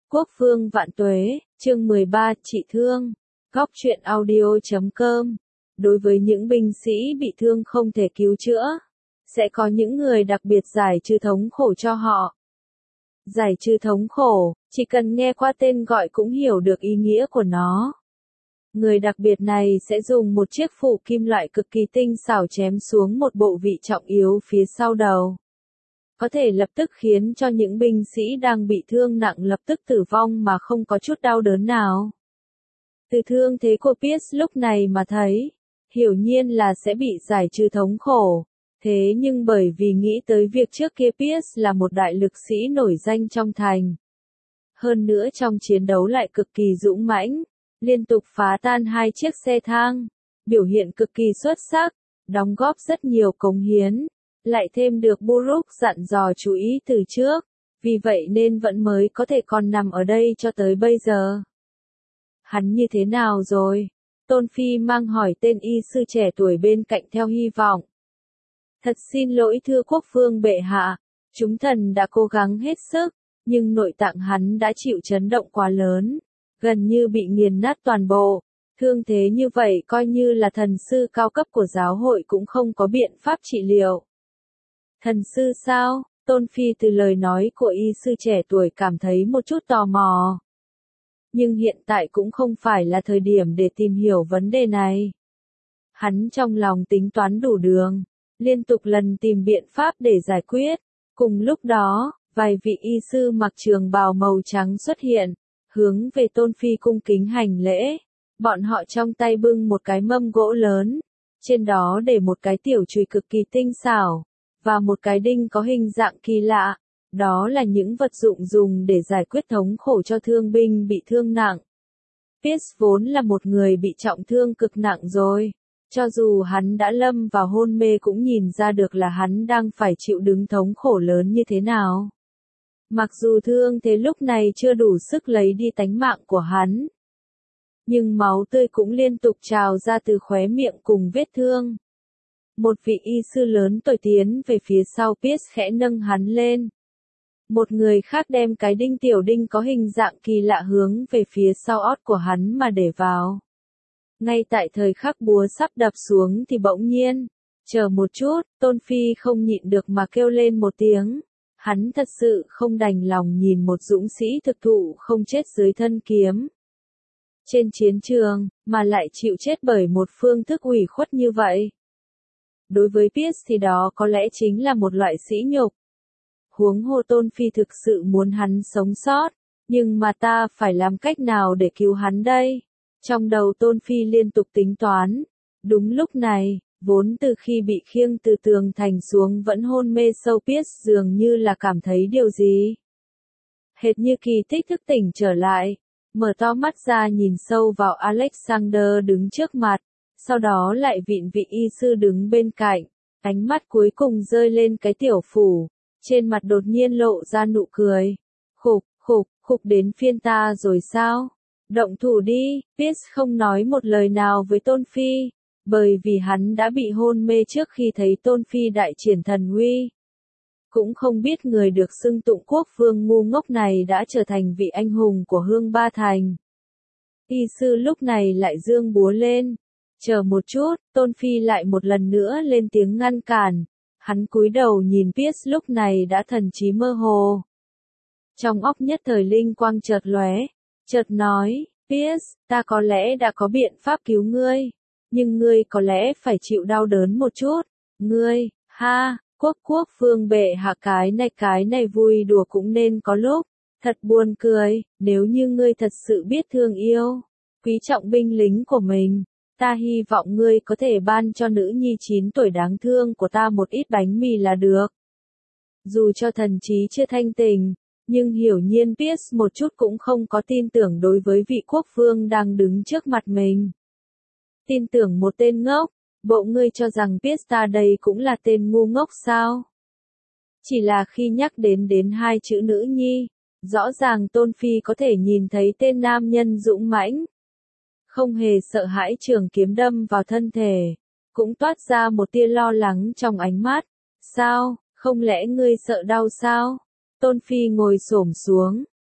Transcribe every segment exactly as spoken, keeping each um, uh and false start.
Quốc vương vạn tuế, chương mười ba, trị thương. Góc truyện audio chấm com. Đối với những binh sĩ bị thương không thể cứu chữa, sẽ có những người đặc biệt giải trừ thống khổ cho họ. Giải trừ thống khổ, chỉ cần nghe qua tên gọi cũng hiểu được ý nghĩa của nó. Người đặc biệt này sẽ dùng một chiếc phủ kim loại cực kỳ tinh xảo chém xuống một bộ vị trọng yếu phía sau đầu. Có thể lập tức khiến cho những binh sĩ đang bị thương nặng lập tức tử vong mà không có chút đau đớn nào. Từ thương thế của Pierce lúc này mà thấy, hiển nhiên là sẽ bị giải trừ thống khổ. Thế nhưng bởi vì nghĩ tới việc trước kia Pierce là một đại lực sĩ nổi danh trong thành. Hơn nữa trong chiến đấu lại cực kỳ dũng mãnh, liên tục phá tan hai chiếc xe thang, biểu hiện cực kỳ xuất sắc, đóng góp rất nhiều cống hiến. Lại thêm được Buruk dặn dò chú ý từ trước, vì vậy nên vẫn mới có thể còn nằm ở đây cho tới bây giờ. Hắn như thế nào rồi? Tôn Phi mang hỏi tên y sư trẻ tuổi bên cạnh theo hy vọng. Thật xin lỗi thưa quốc vương bệ hạ, chúng thần đã cố gắng hết sức, nhưng nội tạng hắn đã chịu chấn động quá lớn, gần như bị nghiền nát toàn bộ. Thương thế như vậy coi như là thần sư cao cấp của giáo hội cũng không có biện pháp trị liệu. Thần sư sao? Tôn Phi từ lời nói của y sư trẻ tuổi cảm thấy một chút tò mò. Nhưng hiện tại cũng không phải là thời điểm để tìm hiểu vấn đề này. Hắn trong lòng tính toán đủ đường, liên tục lần tìm biện pháp để giải quyết. Cùng lúc đó, vài vị y sư mặc trường bào màu trắng xuất hiện, hướng về Tôn Phi cung kính hành lễ. Bọn họ trong tay bưng một cái mâm gỗ lớn, trên đó để một cái tiểu chùy cực kỳ tinh xảo, và một cái đinh có hình dạng kỳ lạ. Đó là những vật dụng dùng để giải quyết thống khổ cho thương binh bị thương nặng. Pierce vốn là một người bị trọng thương cực nặng rồi. Cho dù hắn đã lâm vào hôn mê cũng nhìn ra được là hắn đang phải chịu đựng thống khổ lớn như thế nào. Mặc dù thương thế lúc này chưa đủ sức lấy đi tánh mạng của hắn, nhưng máu tươi cũng liên tục trào ra từ khóe miệng cùng vết thương. Một vị y sư lớn tuổi tiến về phía sau Pierce khẽ nâng hắn lên. Một người khác đem cái đinh tiểu đinh có hình dạng kỳ lạ hướng về phía sau ót của hắn mà để vào. Ngay tại thời khắc búa sắp đập xuống thì bỗng nhiên, chờ một chút, Tôn Phi không nhịn được mà kêu lên một tiếng. Hắn thật sự không đành lòng nhìn một dũng sĩ thực thụ không chết dưới thân kiếm. Trên chiến trường, mà lại chịu chết bởi một phương thức ủy khuất như vậy. Đối với Pierce thì đó có lẽ chính là một loại sỉ nhục. Huống hồ Tôn Phi thực sự muốn hắn sống sót, nhưng mà ta phải làm cách nào để cứu hắn đây? Trong đầu Tôn Phi liên tục tính toán. Đúng lúc này, vốn từ khi bị khiêng từ tường thành xuống vẫn hôn mê sâu Pierce dường như là cảm thấy điều gì. Hệt như kỳ tích thức tỉnh trở lại, mở to mắt ra nhìn sâu vào Alexander đứng trước mặt. Sau đó lại vịn vị y sư đứng bên cạnh, ánh mắt cuối cùng rơi lên cái tiểu phủ, trên mặt đột nhiên lộ ra nụ cười. Khục, khục, khục đến phiên ta rồi sao? Động thủ đi, Pierce không nói một lời nào với Tôn Phi, bởi vì hắn đã bị hôn mê trước khi thấy Tôn Phi đại triển thần uy. Cũng không biết người được xưng tụng quốc vương ngu ngốc này đã trở thành vị anh hùng của Hương Ba Thành. Y sư lúc này lại giương búa lên. Chờ một chút, Tôn Phi lại một lần nữa lên tiếng ngăn cản. Hắn cúi đầu nhìn Pierce lúc này đã thần trí mơ hồ. Trong óc nhất thời linh quang chợt lóe, chợt nói, Pierce, ta có lẽ đã có biện pháp cứu ngươi, nhưng ngươi có lẽ phải chịu đau đớn một chút. Ngươi, ha, quốc quốc vương bệ hạ cái này cái này vui đùa cũng nên có lúc. Thật buồn cười, nếu như ngươi thật sự biết thương yêu, quý trọng binh lính của mình. Ta hy vọng ngươi có thể ban cho nữ nhi chín tuổi đáng thương của ta một ít bánh mì là được. Dù cho thần trí chưa thanh tình, nhưng hiểu nhiên Pierce một chút cũng không có tin tưởng đối với vị quốc vương đang đứng trước mặt mình. Tin tưởng một tên ngốc, bộ ngươi cho rằng Pierce ta đây cũng là tên ngu ngốc sao? Chỉ là khi nhắc đến đến hai chữ nữ nhi, rõ ràng Tôn Phi có thể nhìn thấy tên nam nhân dũng mãnh. Không hề sợ hãi trường kiếm đâm vào thân thể, cũng toát ra một tia lo lắng trong ánh mắt. Sao, không lẽ ngươi sợ đau sao? Tôn Phi ngồi xổm xuống,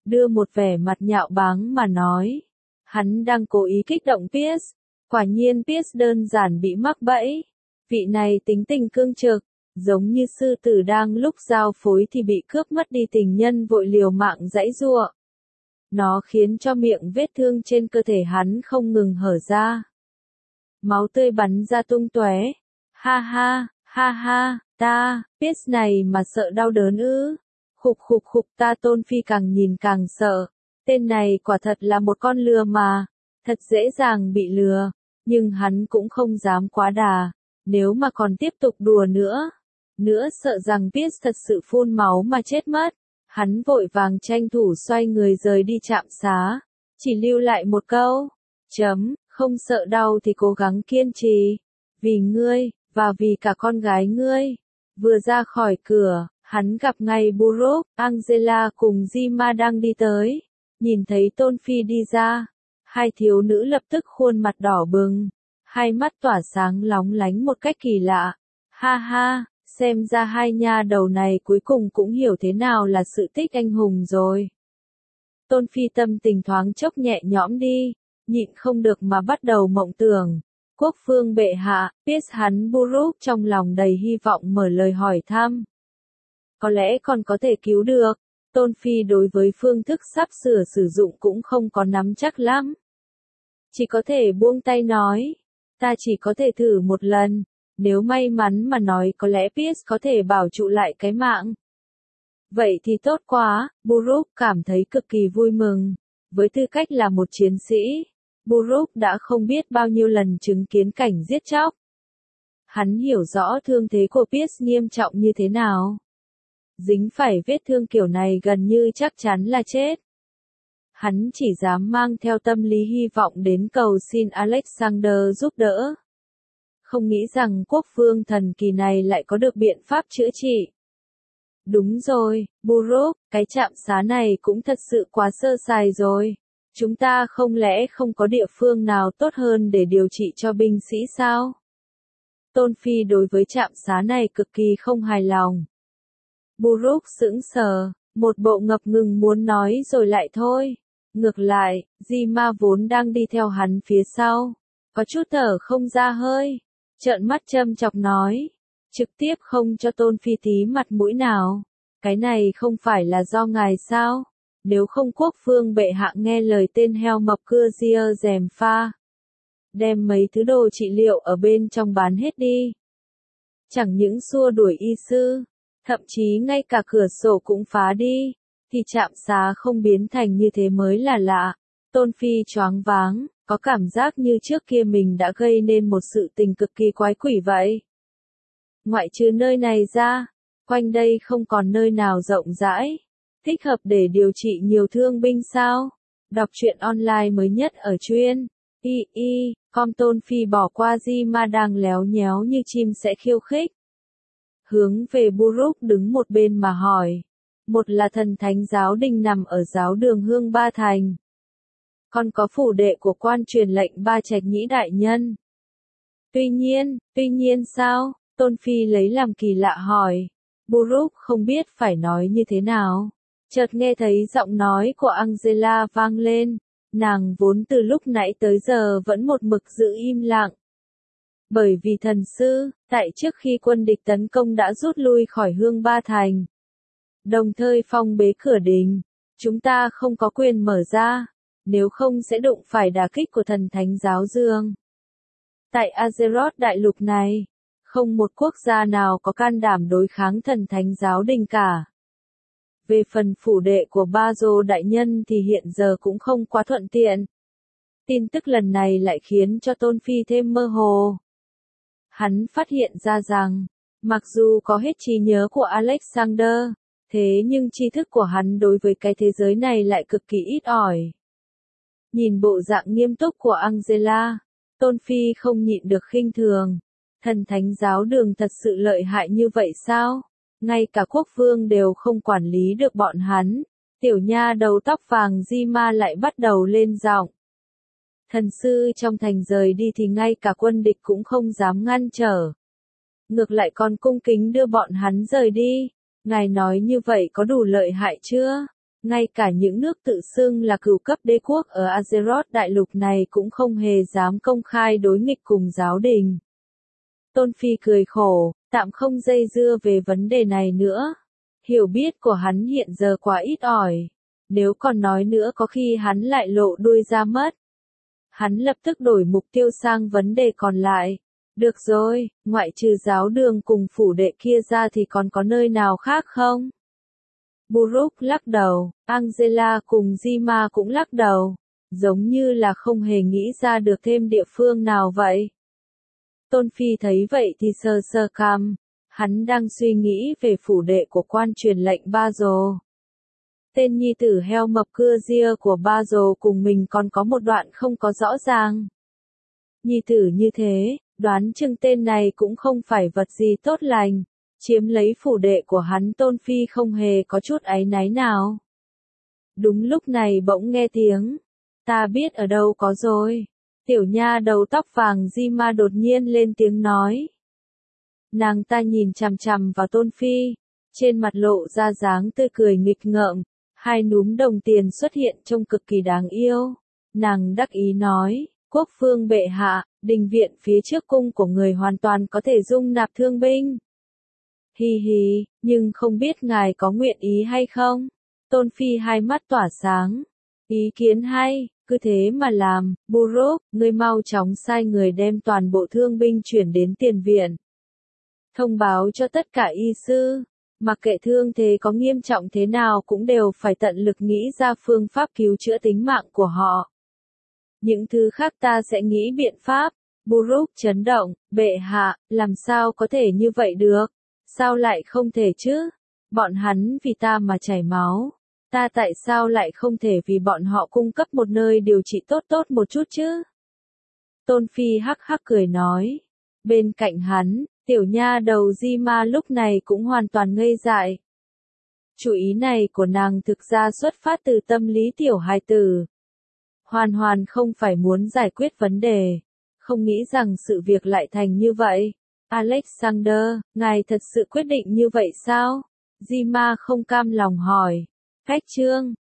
đưa một vẻ mặt nhạo báng mà nói. Hắn đang cố ý kích động Pierce. Quả nhiên Pierce đơn giản bị mắc bẫy. Vị này tính tình cương trực, giống như sư tử đang lúc giao phối thì bị cướp mất đi tình nhân vội liều mạng giãy giụa. Nó khiến cho miệng vết thương trên cơ thể hắn không ngừng hở ra. Máu tươi bắn ra tung tóe. Ha ha, ha ha, ta, Pierce này mà sợ đau đớn ư? Khục khục khục, ta Tôn Phi càng nhìn càng sợ. Tên này quả thật là một con lừa mà. Thật dễ dàng bị lừa. Nhưng hắn cũng không dám quá đà. Nếu mà còn tiếp tục đùa nữa. Nữa sợ rằng Pierce thật sự phun máu mà chết mất. Hắn vội vàng tranh thủ xoay người rời đi trạm xá. Chỉ lưu lại một câu. Chấm, không sợ đau thì cố gắng kiên trì. Vì ngươi, và vì cả con gái ngươi. Vừa ra khỏi cửa, hắn gặp ngay Burrough, Angela cùng Zima đang đi tới. Nhìn thấy Tôn Phi đi ra. Hai thiếu nữ lập tức khuôn mặt đỏ bừng. Hai mắt tỏa sáng lóng lánh một cách kỳ lạ. Ha ha, xem ra hai nha đầu này cuối cùng cũng hiểu thế nào là sự tích anh hùng rồi. Tôn Phi tâm tình thoáng chốc nhẹ nhõm đi, nhịn không được mà bắt đầu mộng tưởng. Quốc phương bệ hạ, Pierce hắn Burrough trong lòng đầy hy vọng mở lời hỏi thăm. Có lẽ còn có thể cứu được. Tôn Phi đối với phương thức sắp sửa sử dụng cũng không có nắm chắc lắm. Chỉ có thể buông tay nói. Ta chỉ có thể thử một lần. Nếu may mắn mà nói có lẽ Pierce có thể bảo trụ lại cái mạng. Vậy thì tốt quá, Burrough cảm thấy cực kỳ vui mừng. Với tư cách là một chiến sĩ, Burrough đã không biết bao nhiêu lần chứng kiến cảnh giết chóc. Hắn hiểu rõ thương thế của Pierce nghiêm trọng như thế nào. Dính phải vết thương kiểu này gần như chắc chắn là chết. Hắn chỉ dám mang theo tâm lý hy vọng đến cầu xin Alexander giúp đỡ. Không nghĩ rằng quốc vương thần kỳ này lại có được biện pháp chữa trị. Đúng rồi, Burrough, cái trạm xá này cũng thật sự quá sơ sài rồi. Chúng ta không lẽ không có địa phương nào tốt hơn để điều trị cho binh sĩ sao? Tôn Phi đối với trạm xá này cực kỳ không hài lòng. Burrough sững sờ, một bộ ngập ngừng muốn nói rồi lại thôi. Ngược lại, Zima vốn đang đi theo hắn phía sau. Có chút thở không ra hơi. Trợn mắt châm chọc nói. Trực tiếp không cho Tôn Phi tí mặt mũi nào. Cái này không phải là do ngài sao? Nếu không quốc phương bệ hạ nghe lời tên heo mập cưa ria dèm pha. Đem mấy thứ đồ trị liệu ở bên trong bán hết đi. Chẳng những xua đuổi y sư. Thậm chí ngay cả cửa sổ cũng phá đi. Thì trạm xá không biến thành như thế mới là lạ. Tôn Phi choáng váng, có cảm giác như trước kia mình đã gây nên một sự tình cực kỳ quái quỷ vậy. Ngoại trừ nơi này ra, quanh đây không còn nơi nào rộng rãi, thích hợp để điều trị nhiều thương binh sao? Đọc truyện online mới nhất ở truyện y y com. Tôn Phi bỏ qua Zima đang léo nhéo như chim sẽ khiêu khích. Hướng về Burrough đứng một bên mà hỏi. Một là thần thánh giáo đình nằm ở giáo đường Hương Ba Thành. Còn có phủ đệ của quan truyền lệnh Ba Trạch Nhĩ đại nhân. Tuy nhiên, tuy nhiên sao? Tôn Phi lấy làm kỳ lạ hỏi. Burrough không biết phải nói như thế nào. Chợt nghe thấy giọng nói của Angela vang lên. Nàng vốn từ lúc nãy tới giờ vẫn một mực giữ im lặng. Bởi vì thần sư, tại trước khi quân địch tấn công đã rút lui khỏi Hương Ba Thành. Đồng thời phong bế cửa đình. Chúng ta không có quyền mở ra. Nếu không sẽ đụng phải đả kích của thần thánh giáo dương. Tại Azeroth đại lục này, không một quốc gia nào có can đảm đối kháng thần thánh giáo đình cả. Về phần phủ đệ của Ba Dô đại nhân thì hiện giờ cũng không quá thuận tiện. Tin tức lần này lại khiến cho Tôn Phi thêm mơ hồ. Hắn phát hiện ra rằng, mặc dù có hết trí nhớ của Alexander, thế nhưng tri thức của hắn đối với cái thế giới này lại cực kỳ ít ỏi. Nhìn bộ dạng nghiêm túc của Angela, Tôn Phi không nhịn được khinh thường. Thần thánh giáo đường thật sự lợi hại như vậy sao? Ngay cả quốc vương đều không quản lý được bọn hắn. Tiểu nha đầu tóc vàng Zima lại bắt đầu lên giọng. Thần sư trong thành rời đi thì ngay cả quân địch cũng không dám ngăn trở. Ngược lại còn cung kính đưa bọn hắn rời đi. Ngài nói như vậy có đủ lợi hại chưa? Ngay cả những nước tự xưng là cửu cấp đế quốc ở Azeroth đại lục này cũng không hề dám công khai đối nghịch cùng giáo đình. Tôn Phi cười khổ, tạm không dây dưa về vấn đề này nữa. Hiểu biết của hắn hiện giờ quá ít ỏi. Nếu còn nói nữa có khi hắn lại lộ đuôi ra mất. Hắn lập tức đổi mục tiêu sang vấn đề còn lại. Được rồi, ngoại trừ giáo đường cùng phủ đệ kia ra thì còn có nơi nào khác không? Buruk lắc đầu, Angela cùng Zima cũng lắc đầu. Giống như là không hề nghĩ ra được thêm địa phương nào vậy. Tôn Phi thấy vậy thì sơ sơ cằm. Hắn đang suy nghĩ về phủ đệ của quan truyền lệnh Bazo. Tên nhi tử heo mập cưa ria của Bazo cùng mình còn có một đoạn không có rõ ràng. Nhi tử như thế, đoán chừng tên này cũng không phải vật gì tốt lành. Chiếm lấy phủ đệ của hắn Tôn Phi không hề có chút áy náy nào. Đúng lúc này bỗng nghe tiếng. Ta biết ở đâu có rồi. Tiểu nha đầu tóc vàng Zima đột nhiên lên tiếng nói. Nàng ta nhìn chằm chằm vào Tôn Phi. Trên mặt lộ ra dáng tươi cười nghịch ngợm. Hai núm đồng tiền xuất hiện trông cực kỳ đáng yêu. Nàng đắc ý nói, quốc phương bệ hạ, đình viện phía trước cung của người hoàn toàn có thể dung nạp thương binh. Hi hi, nhưng không biết ngài có nguyện ý hay không? Tôn Phi hai mắt tỏa sáng. Ý kiến hay, cứ thế mà làm. Buruk, ngươi mau chóng sai người đem toàn bộ thương binh chuyển đến tiền viện. Thông báo cho tất cả y sư. Mặc kệ thương thế có nghiêm trọng thế nào cũng đều phải tận lực nghĩ ra phương pháp cứu chữa tính mạng của họ. Những thứ khác ta sẽ nghĩ biện pháp. Buruk chấn động, bệ hạ, làm sao có thể như vậy được? Sao lại không thể chứ? Bọn hắn vì ta mà chảy máu. Ta tại sao lại không thể vì bọn họ cung cấp một nơi điều trị tốt tốt một chút chứ? Tôn Phi hắc hắc cười nói. Bên cạnh hắn, tiểu nha đầu Zima lúc này cũng hoàn toàn ngây dại. Chủ ý này của nàng thực ra xuất phát từ tâm lý tiểu hài tử. Hoàn hoàn không phải muốn giải quyết vấn đề. Không nghĩ rằng sự việc lại thành như vậy. Alexander, ngài thật sự quyết định như vậy sao? Zima không cam lòng hỏi. Khách trương,